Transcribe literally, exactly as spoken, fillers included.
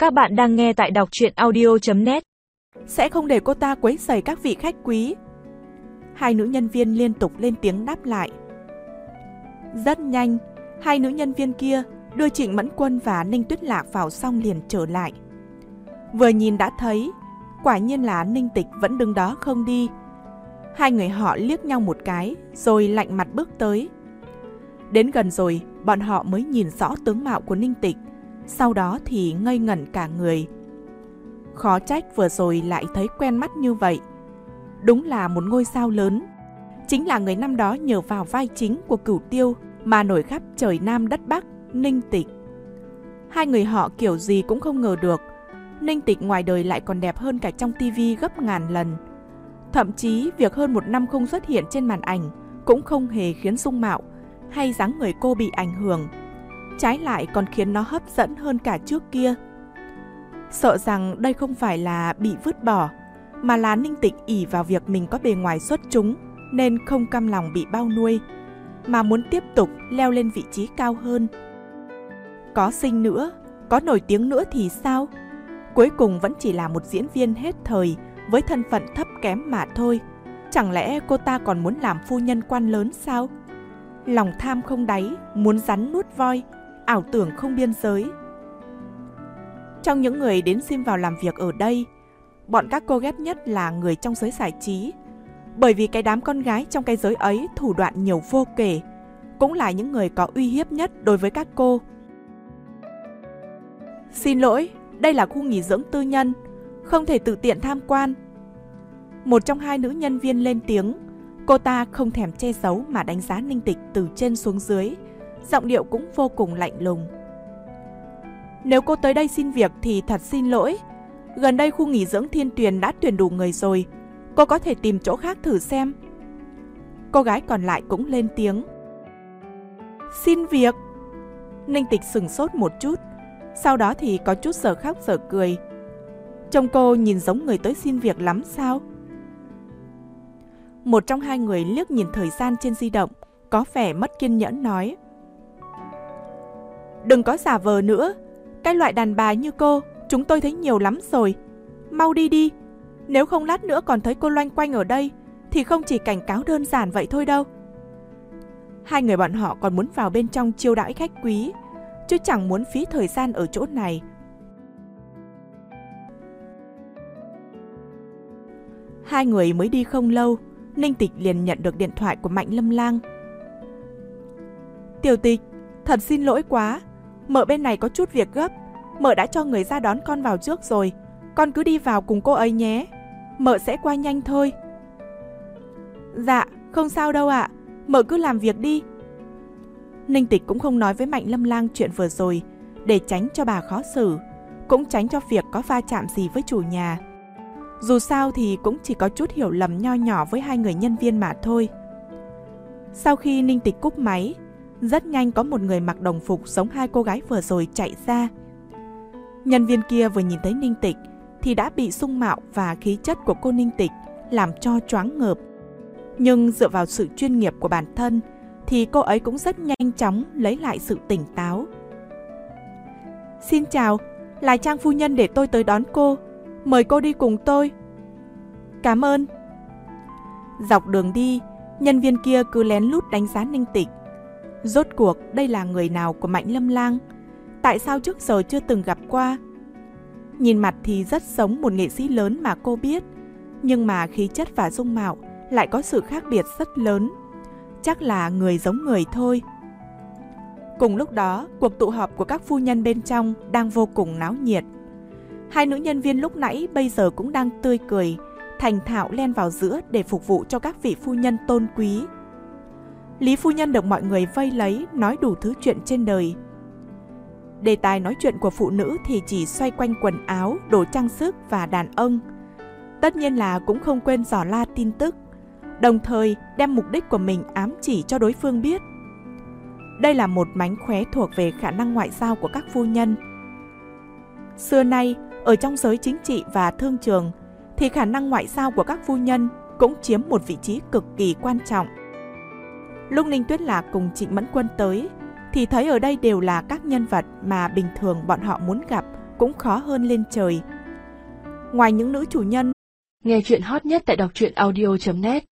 Các bạn đang nghe tại đọc truyện audio chấm net. Sẽ không để cô ta quấy rầy các vị khách quý. Hai nữ nhân viên liên tục lên tiếng đáp lại. Rất nhanh, hai nữ nhân viên kia đưa Trịnh Mẫn Quân và Ninh Tuyết Lạc vào xong liền trở lại. Vừa nhìn đã thấy, quả nhiên là Ninh Tịch vẫn đứng đó không đi. Hai người họ liếc nhau một cái, rồi lạnh mặt bước tới. Đến gần rồi, bọn họ mới nhìn rõ tướng mạo của Ninh Tịch, sau đó thì ngây ngẩn cả người. Khó trách vừa rồi lại thấy quen mắt như vậy. Đúng là một ngôi sao lớn. Chính là người năm đó nhờ vào vai chính của Cửu Tiêu mà nổi khắp trời Nam đất Bắc, Ninh Tịch. Hai người họ kiểu gì cũng không ngờ được, Ninh Tịch ngoài đời lại còn đẹp hơn cả trong tivi gấp ngàn lần. Thậm chí việc hơn một năm không xuất hiện trên màn ảnh cũng không hề khiến dung mạo hay dáng người cô bị ảnh hưởng. Trái lại còn khiến nó hấp dẫn hơn cả trước kia. Sợ rằng đây không phải là bị vứt bỏ, mà là Ninh Tịch ỷ vào việc mình có bề ngoài xuất chúng nên không cam lòng bị bao nuôi, mà muốn tiếp tục leo lên vị trí cao hơn. Có xinh nữa, có nổi tiếng nữa thì sao? Cuối cùng vẫn chỉ là một diễn viên hết thời với thân phận thấp kém mà thôi. Chẳng lẽ cô ta còn muốn làm phu nhân quan lớn sao? Lòng tham không đáy, muốn rắn nuốt voi, ảo tưởng không biên giới. Trong những người đến xin vào làm việc ở đây, bọn các cô ghét nhất là người trong giới giải trí. Bởi vì cái đám con gái trong cái giới ấy thủ đoạn nhiều vô kể, cũng là những người có uy hiếp nhất đối với các cô. Xin lỗi, đây là khu nghỉ dưỡng tư nhân, không thể tự tiện tham quan. Một trong hai nữ nhân viên lên tiếng. Cô ta không thèm che giấu mà đánh giá Ninh Tịch từ trên xuống dưới, giọng điệu cũng vô cùng lạnh lùng. Nếu cô tới đây xin việc thì thật xin lỗi. Gần đây khu nghỉ dưỡng Thiên Tuyền đã tuyển đủ người rồi, cô có thể tìm chỗ khác thử xem. Cô gái còn lại cũng lên tiếng. Xin việc? Ninh Tịch sửng sốt một chút, sau đó thì có chút giờ khóc giờ cười. Trông cô nhìn giống người tới xin việc lắm sao? Một trong hai người liếc nhìn thời gian trên di động, có vẻ mất kiên nhẫn nói. Đừng có giả vờ nữa, cái loại đàn bà như cô chúng tôi thấy nhiều lắm rồi. Mau đi đi, nếu không lát nữa còn thấy cô loanh quanh ở đây thì không chỉ cảnh cáo đơn giản vậy thôi đâu. Hai người bọn họ còn muốn vào bên trong chiêu đãi khách quý, chứ chẳng muốn phí thời gian ở chỗ này. Hai người mới đi không lâu, Ninh Tịch liền nhận được điện thoại của Mạnh Lâm Lang. Tiểu Tịch, thật xin lỗi quá, mợ bên này có chút việc gấp, mợ đã cho người ra đón con vào trước rồi, con cứ đi vào cùng cô ấy nhé, mợ sẽ qua nhanh thôi. Dạ, không sao đâu ạ, mợ cứ làm việc đi. Ninh Tịch cũng không nói với Mạnh Lâm Lang chuyện vừa rồi, để tránh cho bà khó xử, cũng tránh cho việc có va chạm gì với chủ nhà. Dù sao thì cũng chỉ có chút hiểu lầm nho nhỏ với hai người nhân viên mà thôi. Sau khi Ninh Tịch cúp máy, rất nhanh có một người mặc đồng phục giống hai cô gái vừa rồi chạy ra. Nhân viên kia vừa nhìn thấy Ninh Tịch thì đã bị dung mạo và khí chất của cô Ninh Tịch làm cho choáng ngợp. Nhưng dựa vào sự chuyên nghiệp của bản thân thì cô ấy cũng rất nhanh chóng lấy lại sự tỉnh táo. Xin chào, là Trang phu nhân để tôi tới đón cô. Mời cô đi cùng tôi. Cảm ơn. Dọc đường đi, nhân viên kia cứ lén lút đánh giá Ninh Tịch. Rốt cuộc đây là người nào của Mạnh Lâm Lang? Tại sao trước giờ chưa từng gặp qua? Nhìn mặt thì rất giống một nghệ sĩ lớn mà cô biết, nhưng mà khí chất và dung mạo lại có sự khác biệt rất lớn. Chắc là người giống người thôi. Cùng lúc đó, cuộc tụ họp của các phu nhân bên trong đang vô cùng náo nhiệt. Hai nữ nhân viên lúc nãy bây giờ cũng đang tươi cười, thành thạo len vào giữa để phục vụ cho các vị phu nhân tôn quý. Lý phu nhân được mọi người vây lấy nói đủ thứ chuyện trên đời. Đề tài nói chuyện của phụ nữ thì chỉ xoay quanh quần áo, đồ trang sức và đàn ông. Tất nhiên là cũng không quên dò la tin tức, đồng thời đem mục đích của mình ám chỉ cho đối phương biết. Đây là một mánh khóe thuộc về khả năng ngoại giao của các phu nhân. Xưa nay, ở trong giới chính trị và thương trường thì khả năng ngoại giao của các phu nhân cũng chiếm một vị trí cực kỳ quan trọng. Lúc Ninh Tuyết Lạc cùng Trịnh Mẫn Quân tới thì thấy ở đây đều là các nhân vật mà bình thường bọn họ muốn gặp cũng khó hơn lên trời. Ngoài những nữ chủ nhân, Nghe chuyện hot nhất tại đọc truyện audio chấm net